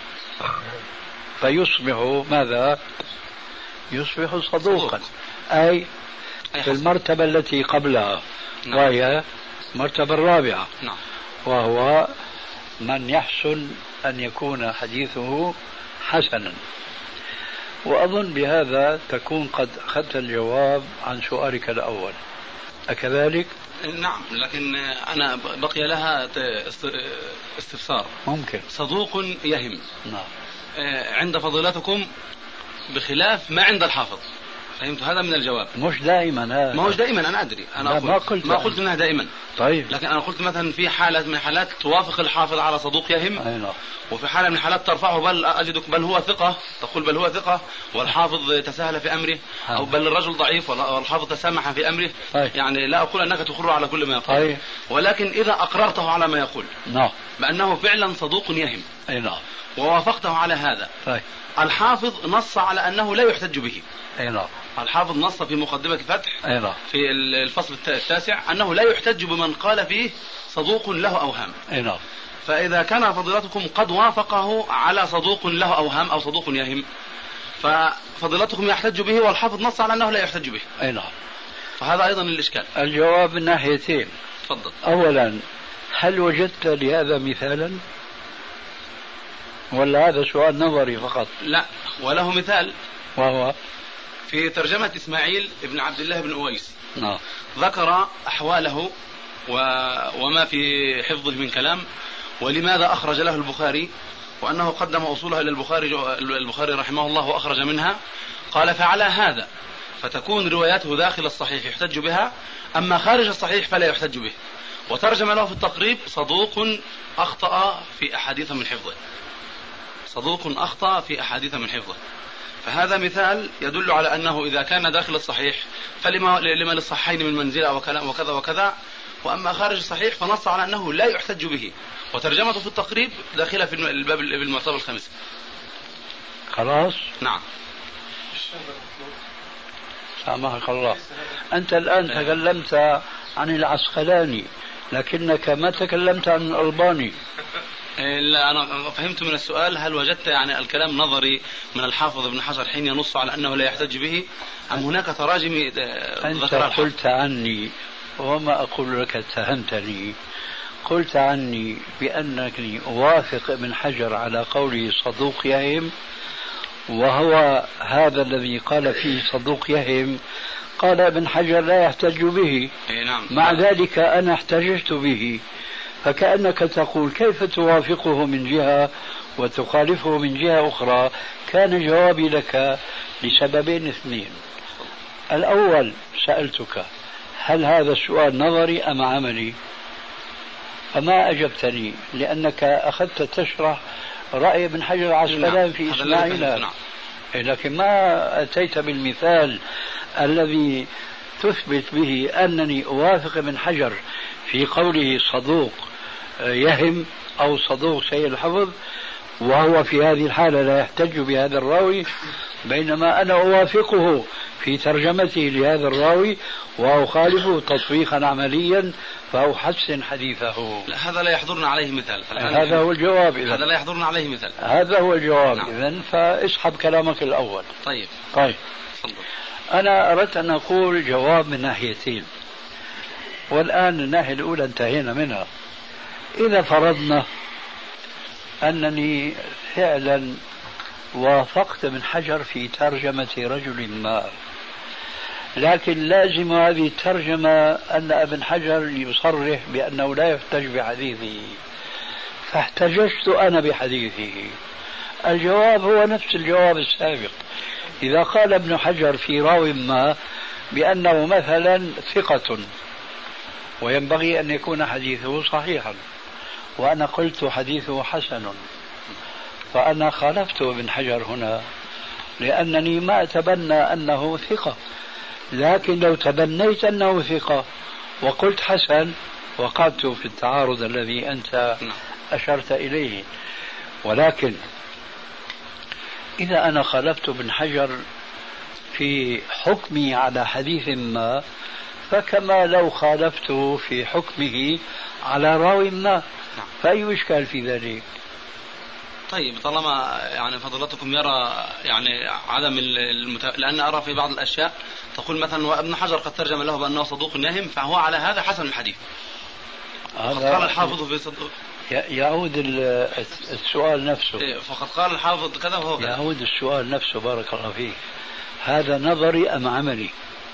فيصبح ماذا؟ يصبح صدوقا، أي في المرتبة التي قبلها. نعم. وهي المرتبة الرابعة. نعم. وهو من يحسن أن يكون حديثه حسنا. وأظن بهذا تكون قد أخذت الجواب عن سؤالك الأول، أكذلك؟ نعم، لكن أنا بقي لها استفسار. ممكن. صدوق يهم. نعم. عند فضيلتكم بخلاف ما عند الحافظ، فهمت هذا من الجواب؟ مش دائما هذا. ما هوش دائما، أنا أدري. أنا ما قلت أنها دائما. طيب. لكن أنا قلت مثلا في حالة من الحالات توافق الحافظ على صدوق يهم. أينا. وفي حالة من الحالات ترفعه، بل أجدك بل هو ثقة، تقول بل هو ثقة والحافظ تساهل في أمره، أو بل الرجل ضعيف والحافظ تسامح في أمره. طيب. يعني لا أقول أنك تقر على كل ما يقول. طيب. ولكن إذا أقررته على ما يقول. نعم. بأنه فعلا صدوق يهم. أي نعم. ووافقته على هذا. طيب. الحافظ نص على أنه لا يحتج به. أي نعم. الحافظ نص في مقدمة الفتح أي نعم. في الفصل التاسع أنه لا يحتج بمن قال فيه صدوق له أوهام. أي نعم. فإذا كان فضيلتكم قد وافقه على صدوق له أوهام أو صدوق يهم، ففضيلتكم يحتج به والحافظ نص على أنه لا يحتج به. أي نعم. فهذا أيضا الإشكال. الجواب من ناحيتين. تفضل. أولا، هل وجدت لهذا مثالا ولا هذا سؤال نظري فقط؟ لا، وله مثال، وهو في ترجمة إسماعيل بن عبد الله بن أويس. نعم. ذكر أحواله وما في حفظه من كلام، ولماذا أخرج له البخاري، وأنه قدم أصولها إلى البخاري رحمه الله وأخرج منها. قال فعلى هذا فتكون رواياته داخل الصحيح يحتج بها، أما خارج الصحيح فلا يحتج به. وترجم له في التقريب صدوق أخطأ في أحاديث من حفظه. صدوق أخطأ في أحاديث من حفظه. فهذا مثال يدل على أنه إذا كان داخل الصحيح فلما للصحيحين من منزلة وكذا وكذا، وأما خارج الصحيح فنص على أنه لا يحتج به. وترجمته في التقريب داخلة في الباب المرتبة الخامسة. خلاص. نعم. سامحك الله. أنت الآن تكلمت عن العسقلاني لكنك ما تكلمت عن الألباني. لا، أنا فهمت من السؤال هل وجدت يعني الكلام نظري من الحافظ ابن حجر حين ينص على أنه لا يحتج به، أم هناك تراجم أنت قلت عني، وما أقول لك اتهمتني، قلت عني بأنني أوافق ابن حجر على قوله صدوق يهم، وهو هذا الذي قال فيه صدوق يهم قال ابن حجر لا يحتج به. نعم. مع ذلك أنا احتججت به، فكأنك تقول كيف توافقه من جهة وتخالفه من جهة أخرى. كان جوابي لك لسببين اثنين. الأول سألتك هل هذا السؤال نظري أم عملي؟ فما أجبتني لأنك أخذت تشرح رأي ابن حجر العسقلاني في إسماعيل، لكن ما أتيت بالمثال الذي تثبت به أنني أوافق ابن حجر في قوله صدوق يهم أو صدوق سيء الحفظ، وهو في هذه الحالة لا يحتج بهذا الراوي، بينما أنا أوافقه في ترجمته لهذا الراوي وأخالفه تطبيقا عمليا فأحسن حديثه. لا، هذا لا يحضرنا عليه مثال. هذا هو الجواب. هذا لا يحضرنا عليه مثال. هذا هو الجواب. نعم. إذن فاسحب كلامك الأول. طيب. تفضل. أنا أردت أن أقول جواب من ناحيتين، والآن الناحية الأولى انتهينا منها. إذا فرضنا أنني فعلا وافقت ابن حجر في ترجمة رجل ما، لكن لازم هذه الترجمة أن ابن حجر يصرح بأنه لا يحتج بحديثه، فاحتججت أنا بحديثه. الجواب هو نفس الجواب السابق. إذا قال ابن حجر في راو ما بأنه مثلا ثقة وينبغي أن يكون حديثه صحيحا، وأنا قلت حديثه حسن، فأنا خالفت ابن حجر هنا لأنني ما أتبنى أنه ثقة. لكن لو تبنيت أنه ثقة وقلت حسن وقعت في التعارض الذي أنت أشرت إليه. ولكن إذا أنا خالفت ابن حجر في حكمي على حديث ما، فكما لو خالفته في حكمه على راو ما، فأي إشكال في ذلك؟ طيب، طالما يعني فضلتكم يرى يعني عدم لأن أرى في بعض الأشياء تقول مثلا وابن حجر قد ترجم له بأنه صدوق يهم، فهو على هذا حسن الحديث. قال الحافظ في صدوق. يعود السؤال نفسه. فقد قال الحافظ كذا وهو كذا. يعود السؤال نفسه. بارك الله فيك. هذا نظري أم عملي؟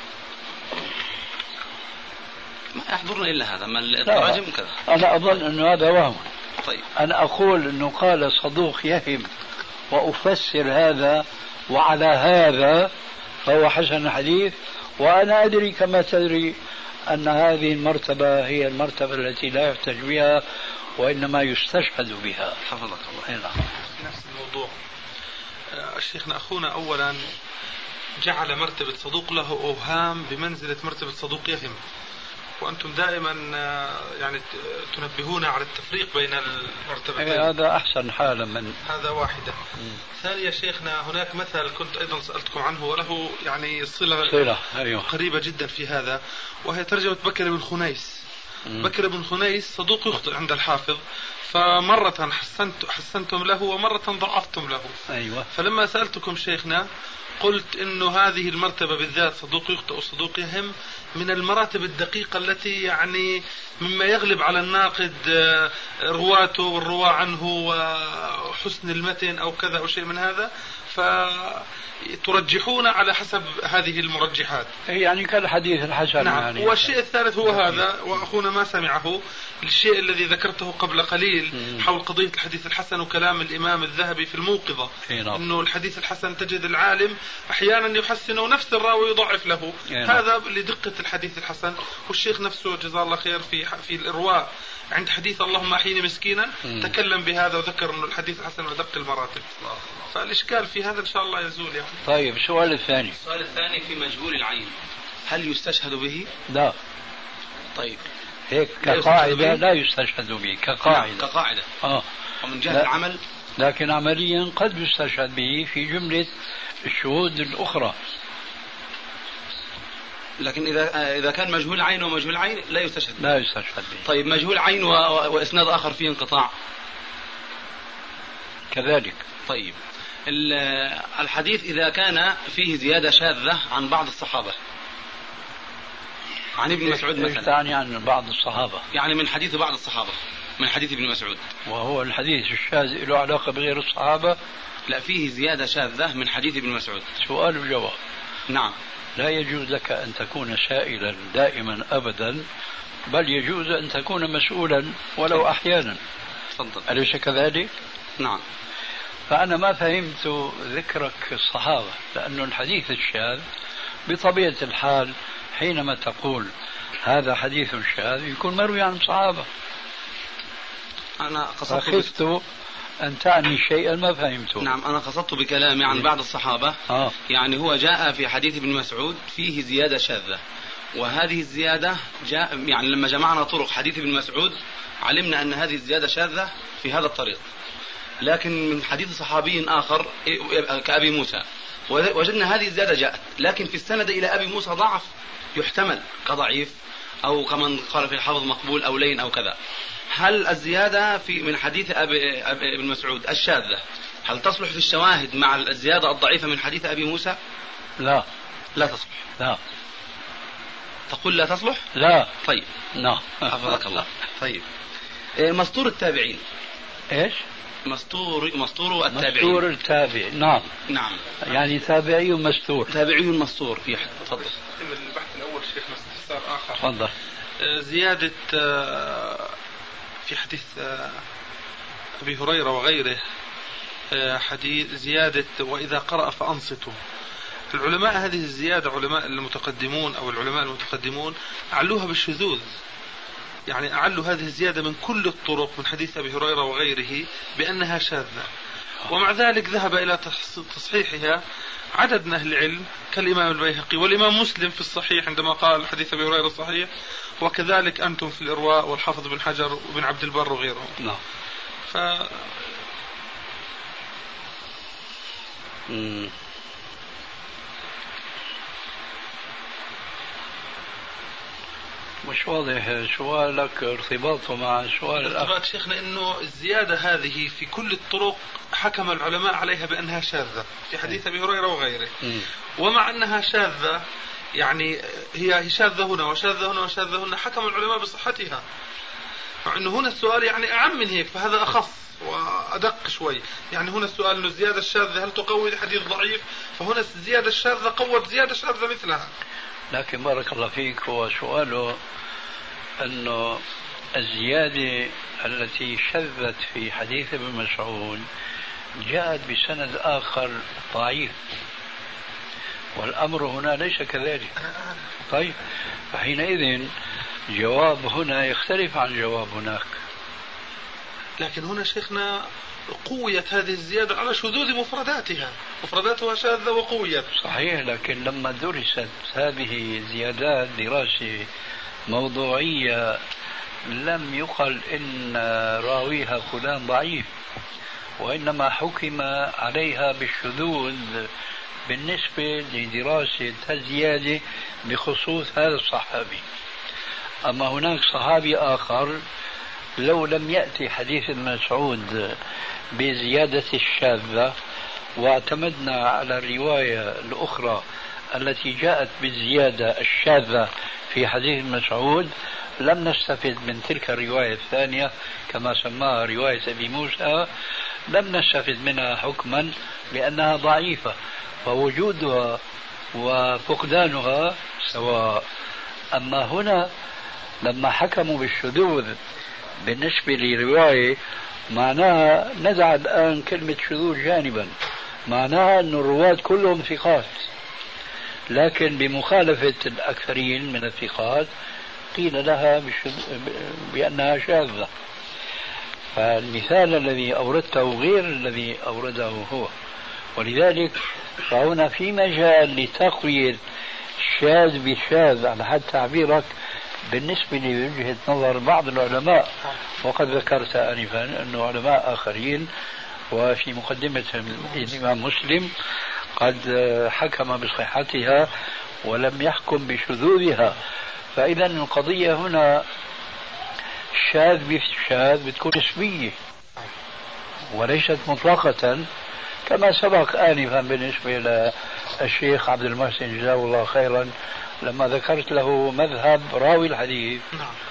ما يحضرنا إلا هذا، ما التراجم كذا. أنا أظن أنه هذا وهم. طيب. أنا أقول أنه قال صدوق يهم وأفسر هذا وعلى هذا فهو حسن الحديث، وأنا أدري كما تدري أن هذه المرتبة هي المرتبة التي لا يحتج بها وإنما يستشهد بها. حفظك الله. في نفس الموضوع الشيخنا أخونا أولا جعل مرتبة صدوق له أوهام بمنزلة مرتبة صدوق يهم، وأنتم دائما يعني تنبهون على التفريق بين المرتبتين. هذا أحسن حالا من هذا واحدة. ثانيا شيخنا هناك مثل كنت أيضا سألتكم عنه وله يعني صلة أيوه. قريبة جدا في هذا، وهي ترجمة بكر بن خنيس. بكر بن خنيس صدوق يخطئ عند الحافظ، فمرة حسنتم له ومرة ضعفتم له. أيوة. فلما سألتكم شيخنا قلت إنه هذه المرتبة بالذات صدوق يخطئ وصدوق يهم من المراتب الدقيقة التي يعني مما يغلب على الناقد رواته والرواة عنه وحسن المتن أو كذا أو شيء من هذا، فترجحون على حسب هذه المرجحات. يعني كالحديث الحسن. نعم. يعني والشيء الثالث هو هذا، وأخونا ما سمعه، الشيء الذي ذكرته قبل قليل حول قضية الحديث الحسن وكلام الإمام الذهبي في الموقظة، أنه الحديث الحسن تجد العالم أحيانا يحسنه نفس الراوي يضعف له. هذا لدقة الحديث الحسن. والشيخ نفسه جزاه الله خير في الإرواء عند حديث اللهم أحيني مسكينا تكلم بهذا وذكر أنه الحديث الحسن ودق المراتب. فالإشكال في هذا إن شاء الله يزول يعني. طيب، السؤال الثاني. السؤال الثاني في مجهول العين، هل يستشهد به؟ لا. طيب، هيك كقاعدة لا يستشهد به كقاعدة. كقاعدة. ومن جهة العمل، لكن عمليا قد يستشهد به في جملة الشهود الأخرى. لكن إذا كان مجهول عين ومجهول عين لا يستشهد به. لا يستشهد به. طيب، مجهول عين وإسناد آخر فيه انقطاع كذلك. طيب، الحديث إذا كان فيه زيادة شاذة عن بعض الصحابة، عن ابن مسعود مثلا. تعني عن بعض الصحابة، يعني من حديث بعض الصحابة، من حديث ابن مسعود. وهو الحديث الشاذ له علاقة بغير الصحابة. لا، فيه زيادة شاذة من حديث ابن مسعود. سؤال وجواب. نعم. لا يجوز لك أن تكون سائلا دائما أبدا، بل يجوز أن تكون مسؤولا ولو أحيانا. تفضل. أليس كذلك؟ نعم. فأنا ما فهمت ذكرك الصحابة، لأن الحديث الشاذ بطبيعة الحال حينما تقول هذا حديث شاذ يكون مروي عن صحابة. أنا خفت أن تعني شيئا ما فهمته. نعم، أنا قصدت بكلامي عن بعض الصحابة. يعني هو جاء في حديث ابن مسعود فيه زيادة شاذة، وهذه الزيادة جاء يعني لما جمعنا طرق حديث ابن مسعود علمنا أن هذه الزيادة شاذة في هذا الطريق، لكن من حديث صحابي آخر كأبي موسى وجدنا هذه الزيادة جاءت، لكن في السند إلى أبي موسى ضعف يحتمل كضعيف أو كمن قال في الحفظ مقبول أو لين أو كذا. هل الزيادة في من حديث ابن مسعود الشاذة هل تصلح في الشواهد مع الزيادة الضعيفة من حديث أبي موسى؟ لا. لا تصلح. لا. تقول لا تصلح؟ لا. طيب. نعم. حفظك الله. طيب. مسطور التابعين. ايش؟ مسطور التابعين. مسطور التابع. نعم. نعم. يعني تابعي مستور. تابعي مستور. في تفضل. البحث الأول شيخ استفسار آخر. تفضل. زيادة في حديث أبي هريرة وغيره، حديث زيادة وإذا قرأ فأنصتوا. العلماء هذه الزيادة، علماء المتقدمون أو العلماء المتقدمون أعلوها بالشذوذ، يعني أعلوا هذه الزيادة من كل الطرق من حديث أبي هريرة وغيره بأنها شاذة، ومع ذلك ذهب إلى تصحيحها عدد من أهل العلم كالإمام البيهقي والإمام مسلم في الصحيح عندما قال حديث أبي هريرة صحيح، وكذلك أنتم في الإرواء والحافظ بن حجر وابن عبد البر وغيرهم. نعم. مش واضح سؤالك ارتباطه مع سؤال الأخ. ارتباط شيخنا إنه الزيادة هذه في كل الطرق حكم العلماء عليها بأنها شاذة في حديث أبي هريرة وغيره، ومع أنها شاذة يعني هي شاذة هنا وشاذة هنا وشاذة هنا حكم العلماء بصحتها، مع أنه هنا السؤال يعني أعم من هيك، فهذا أخص وأدق شوي. يعني هنا السؤال أنه الزيادة الشاذة هل تقوي الحديث ضعيف، فهنا الزيادة الشاذة قوت زيادة شاذة مثلها. لكن بارك الله فيك هو سؤاله أنه الزيادة التي شذت في حديث ابن مسعود جاءت بسند آخر ضعيف، والأمر هنا ليس كذلك. طيب، فحينئذ جواب هنا يختلف عن جواب هناك. لكن هنا شيخنا قويت هذه الزيادة على شذوذ مفرداتها شاذة وقويت. صحيح، لكن لما درست هذه الزيادات دراسة موضوعية لم يقل إن راويها فلان ضعيف، وإنما حكم عليها بالشذوذ بالنسبة لدراسة الزيادة بخصوص هذا الصحابي. أما هناك صحابي آخر لو لم يأتي حديث ابن مسعود بزيادة الشاذة واعتمدنا على الرواية الأخرى التي جاءت بالزيادة الشاذة في حديث ابن مسعود لم نستفد من تلك الرواية الثانية كما سماها رواية أبي موسى، لم نستفد منها حكما لأنها ضعيفة، فوجودها وفقدانها سواء. أما هنا لما حكموا بالشذوذ بالنسبة لرواية معناها نزع الآن كلمة شذوذ جانبا، معناها أن الرواة كلهم ثقات، لكن بمخالفة الأكثرين من الثقات قيل لها بأنها شاذة. فالمثال الذي أوردته غير الذي أورده هو، ولذلك فهنا في مجال لتقوية الشاذ بالشاذ على حد تعبيرك بالنسبة لوجهة نظر بعض العلماء، وقد ذكرت آنفا أن علماء آخرين وفي مقدمتهم الإمام مسلم قد حكم بصحتها ولم يحكم بشذوذها. فإذا القضية هنا الشاذ بالشاذ بتكون نسبية وليست مطلقة، كما سبق آنفا بالنسبة للشيخ عبد المحسن جزاه الله خيرا لما ذكرت له مذهب راوي الحديث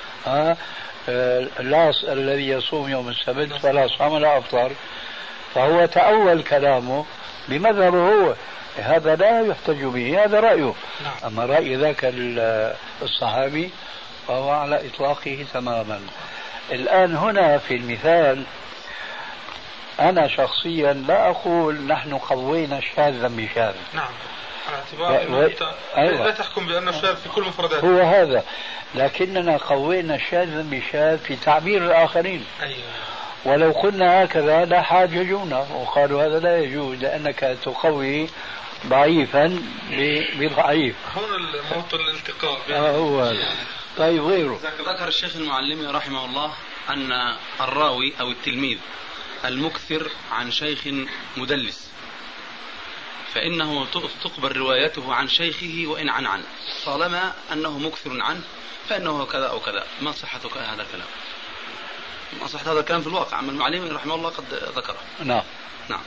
الذي يصوم يوم السبت فلا صام لا أفطر، فهو تأول كلامه بمذهبه هو هذا لا يحتج به، هذا رأيه. نعم. أما رأي ذاك الصحابي فهو على إطلاقه تماما. الآن هنا في المثال أنا شخصيا لا أقول نحن قوينا شاذا بشاذ. نعم، على اعتبار أيوة. لا تحكم بأن الشاذ في كل مفردات. هو هذا، لكننا قوينا شاذا بشاذ في تعبير الآخرين. أيوة. ولو قلنا هكذا لا حاججونا وقالوا هذا لا يجوز لأنك تقوي ضعيفا بضعيف. هنا موطن الالتقاء. هو هذا. طيب غيره. ذكر الشيخ المعلمي رحمه الله أن الراوي أو التلميذ المكثر عن شيخ مدلس فإنه تقبل روايته عن شيخه وإن عن طالما أنه مكثر عنه فإنه كذا أو كذا. ما صحة هذا الكلام؟ ما صحة هذا الكلام في الواقع؟ أما المعلمي رحمه الله قد ذكره. نعم. نعم.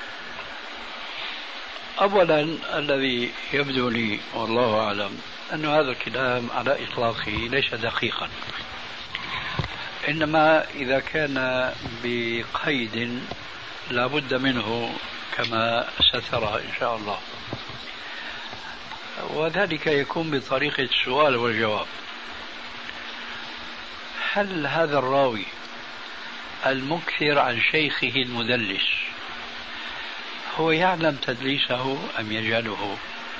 أولا الذي يبدو لي والله أعلم أن هذا الكلام على إطلاقه ليس دقيقا، إنما إذا كان بقيد لا بد منه كما سترى إن شاء الله، وذلك يكون بطريقة السؤال والجواب. هل هذا الراوي المكثر عن شيخه المدلس هو يعلم تدليسه أم يجهله؟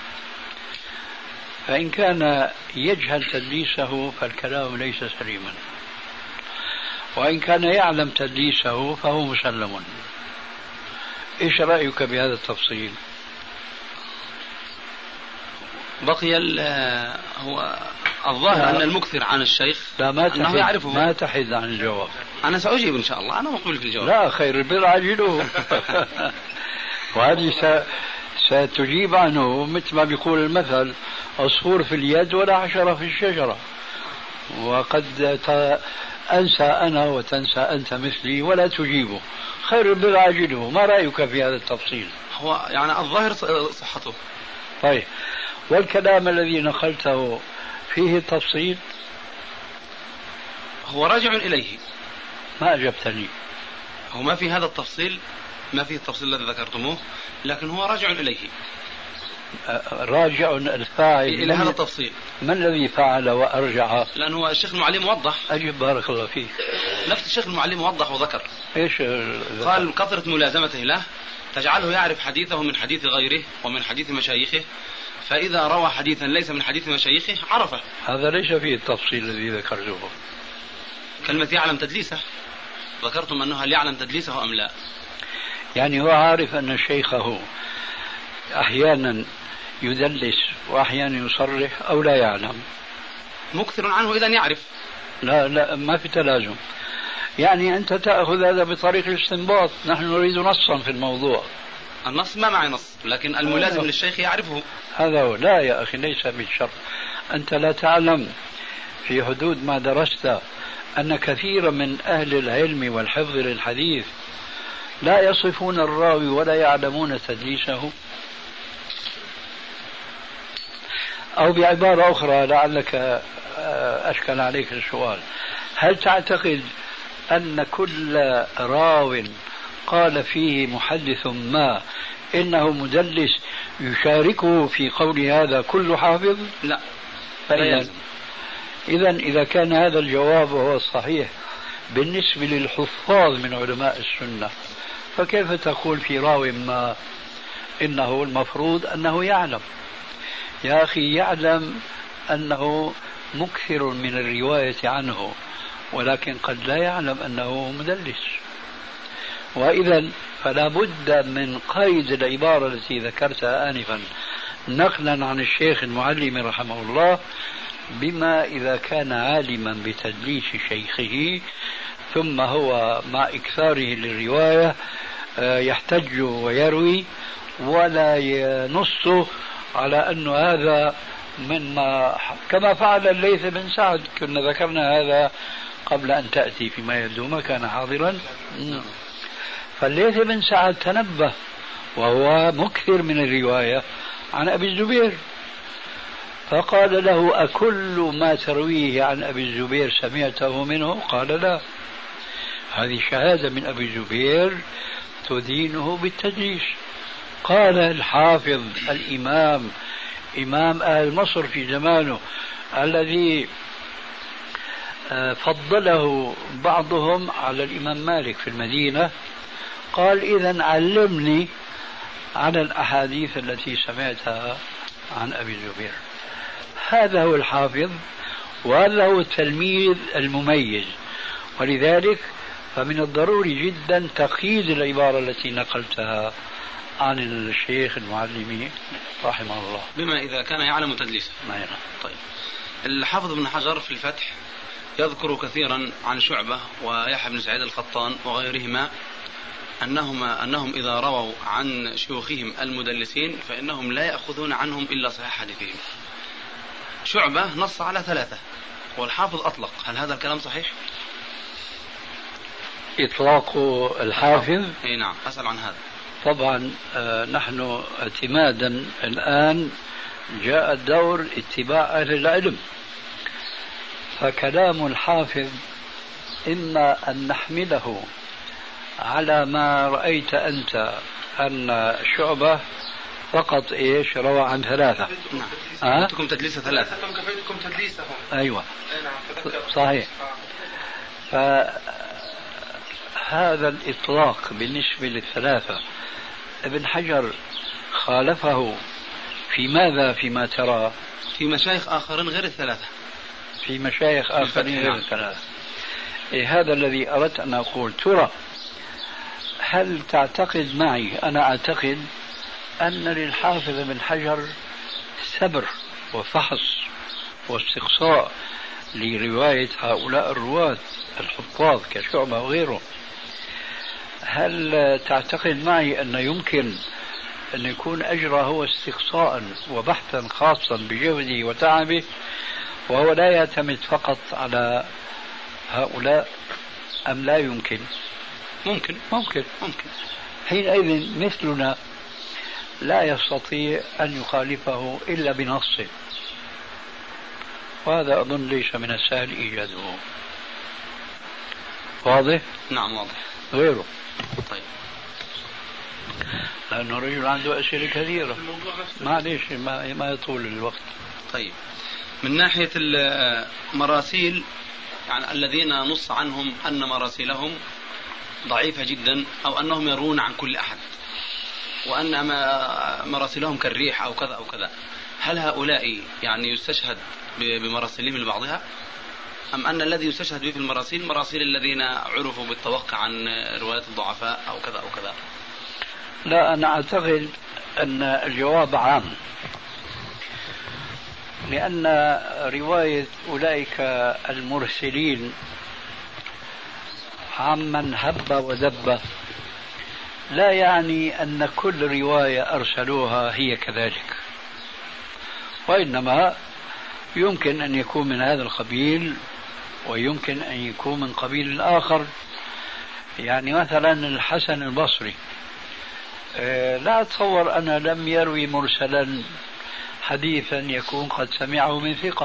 فإن كان يجهل تدليسه فالكلام ليس سليما، وإن كان يعلم تدليسه فهو مسلم. إيش رأيك بهذا التفصيل؟ بقي هو الظاهر أن المكثر عن الشيخ لا ما أنه يعرفه. ما تحد عن الجواب. أنا سأجيب إن شاء الله، أنا مقبل في الجواب. لا خير البر عاجله. وهذه ستجيب عنه مثل ما بيقول المثل: عصفور في اليد ولا حشرة في الشجرة. وقد أنسى أنا وتنسى أنت مثلي ولا تجيبه. خير البر عاجله. ما رأيك في هذا التفصيل؟ هو يعني الظاهر صحته. طيب، والكلام الذي نقلته فيه التفصيل؟ هو راجع إليه. ما أجبتني. هو ما في هذا التفصيل، ما في التفصيل الذي ذكرتموه، لكن هو راجع إليه. راجع الفاعل إلى هذا التفصيل. ما الذي فعل وأرجع؟ لأنه الشيخ المعلم وضح. أجب بارك الله فيك. نفس الشيخ المعلم وضح وذكر. إيش؟ قال: كثرة ملازمته له تجعله يعرف حديثه من حديث غيره ومن حديث مشايخه، فإذا روى حديثا ليس من حديث مشايخه عرفه. هذا ليس فيه التفصيل الذي ذكرته. كلمة يعلم تدليسه، ذكرتم أنه هل يعلم تدليسه أم لا؟ يعني هو عارف أن شيخه أحيانا يدلس وأحيانا يصرح أو لا يعلم؟ مكثر عنه إذن يعرف. لا ما في تلازم. يعني أنت تأخذ هذا بطريق الاستنباط، نحن نريد نصا في الموضوع. النص ما معي نص، لكن الملازم للشيخ يعرفه. هذا هو. لا يا أخي، ليس بالشرط. أنت لا تعلم في حدود ما درست أن كثيرا من أهل العلم والحفظ للحديث لا يصفون الراوي ولا يعلمون تدليسه؟ أو بعبارة أخرى لعلك أشكل عليك السؤال: هل تعتقد أن كل راو قال فيه محدث ما إنه مدلس يشاركه في قول هذا كل حافظ؟ لا. إذا كان هذا الجواب هو الصحيح بالنسبة للحفاظ من علماء السنة، فكيف تقول في راو ما إنه المفروض أنه يعلم؟ يا أخي، يعلم أنه مكثر من الرواية عنه، ولكن قد لا يعلم أنه مدلس. وإذا فلا بد من قيد العبارة التي ذكرتها آنفا نقلا عن الشيخ المعلم رحمه الله، بما إذا كان عالما بتدليس شيخه ثم هو مع إكثاره للرواية يحتج ويروي ولا ينص على أن هذا مما، كما فعل الليث بن سعد. كنا ذكرنا هذا قبل أن تأتي فيما يبدو ما كان حاضرا. فالليث بن سعد تنبه وهو مكثر من الرواية عن أبي الزبير، فقال له: أكل ما ترويه عن أبي الزبير سمعته منه؟ قال: لا. هذه شهادة من أبي الزبير تدينه بالتدليس. قال الحافظ الإمام إمام أهل مصر في زمانه الذي فضله بعضهم على الإمام مالك في المدينة، قال إذن علمني عن الأحاديث التي سمعتها عن أبي الزبير. هذا هو الحافظ وهذا هو التلميذ المميز. ولذلك فمن الضروري جدا تقييد العبارة التي نقلتها عن الشيخ المعلمي رحمه الله، بما إذا كان يعلم تدليسه. طيب، الحافظ ابن حجر في الفتح يذكر كثيرا عن شعبة ويحيى بن سعيد القطان وغيرهما أنهم إذا رووا عن شيوخهم المدلسين فإنهم لا يأخذون عنهم إلا صحيح حديثهم. شعبة نص على 3 والحافظ أطلق، هل هذا الكلام صحيح؟ إطلاق الحافظ؟ أي نعم، أسأل عن هذا. طبعا نحن اعتمادا الآن جاء الدور اتباع أهل العلم، فكلام الحافظ إما أن نحمله على ما رأيت أنت أن شعبة فقط إيش روى عن 3. كفيتكم تدليس 3. كفيتكم تدليسهم. أيوة صحيح. فهذا الإطلاق بالنسبة لل3 ابن حجر خالفه في ماذا فيما ترى؟ في مشايخ آخرين غير ال3. في مشايخ آخرين غير ال3. هذا الذي أردت أن أقول. ترى هل تعتقد معي؟ أنا أعتقد أن للحافظ ابن حجر سبر وفحص واستقصاء لرواية هؤلاء الرواة الحفاظ كشعبة وغيره. هل تعتقد معي أن يمكن أن يكون أجرى هو استقصاء وبحثا خاصا بجهده وتعبه وهو لا يعتمد فقط على هؤلاء، أم لا يمكن؟ ممكن. حينئذ مثلنا لا يستطيع أن يخالفه إلا بنص، وهذا أظن ليس من السهل إيجاده. واضح؟ نعم واضح. غيره؟ طيب، لأنه رجل عنده أسئلة كثيرة، معليش ما يطول الوقت. طيب، من ناحية المراسيل يعني الذين نص عنهم أن مراسيلهم ضعيفة جدا أو أنهم يروون عن كل أحد وأن مراسلهم كالريح أو كذا أو كذا، هل هؤلاء يعني يستشهد بمراسلهم لبعضها، أم أن الذي يستشهد به في المراسيل مراسيل الذين عرفوا بالتوقع عن رواية الضعفاء أو كذا أو كذا؟ لا، أنا أعتقد أن الجواب عام، لأن رواية أولئك المرسلين عمن هب ودب لا يعني أن كل رواية أرسلوها هي كذلك، وإنما يمكن أن يكون من هذا القبيل ويمكن أن يكون من قبيل آخر. يعني مثلا الحسن البصري لا أتصور أنا لم يروي مرسلا حديثا يكون قد سمعه من ثقة،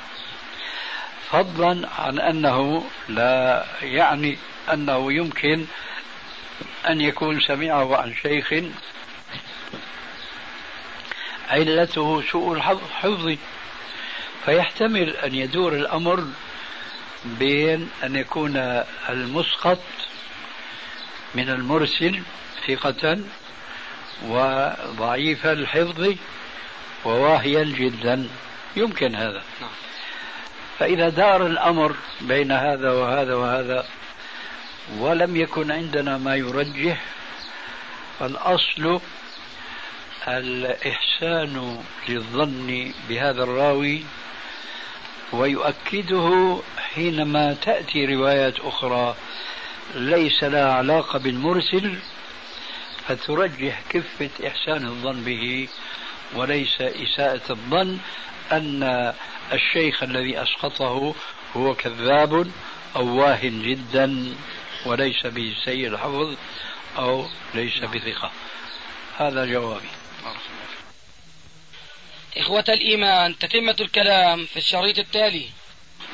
فضلا عن أنه لا يعني أنه يمكن أن يكون سمعه عن شيخ علته سوء الحفظ، فيحتمل أن يدور الأمر بين أن يكون المسقط من المرسل ثقة وضعيف الحفظ وواهيا جدا، يمكن هذا. فإذا دار الأمر بين هذا وهذا وهذا ولم يكن عندنا ما يرجح، فالأصل الإحسان للظن بهذا الراوي، ويؤكده حينما تأتي روايات أخرى ليس لها علاقة بالمرسل فترجح كفة إحسان الظن به وليس إساءة الظن أن الشيخ الذي أسقطه هو كذاب أو واهن جدا وليس بسيء الحفظ أو ليس بثقة. هذا جوابي. إخوة الإيمان، تتمة الكلام في الشريط التالي.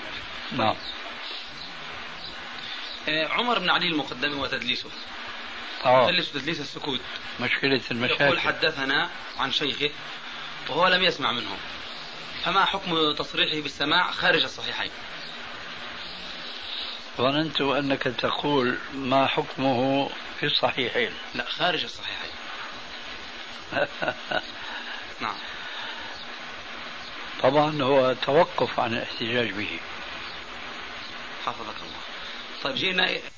نعم. عمر بن علي المقدمي وتدليسه، يدلس تدليس السكوت. مشكلة المشاكل. يقول حدثنا عن شيخه وهو لم يسمع منه، فما حكم تصريحه بالسماع خارج الصحيحين؟ ظننت أنك تقول ما حكمه في الصحيحين. لا، خارج الصحيحين. نعم. طبعا هو توقف عن الاحتجاج به. حفظك الله. طيب جينا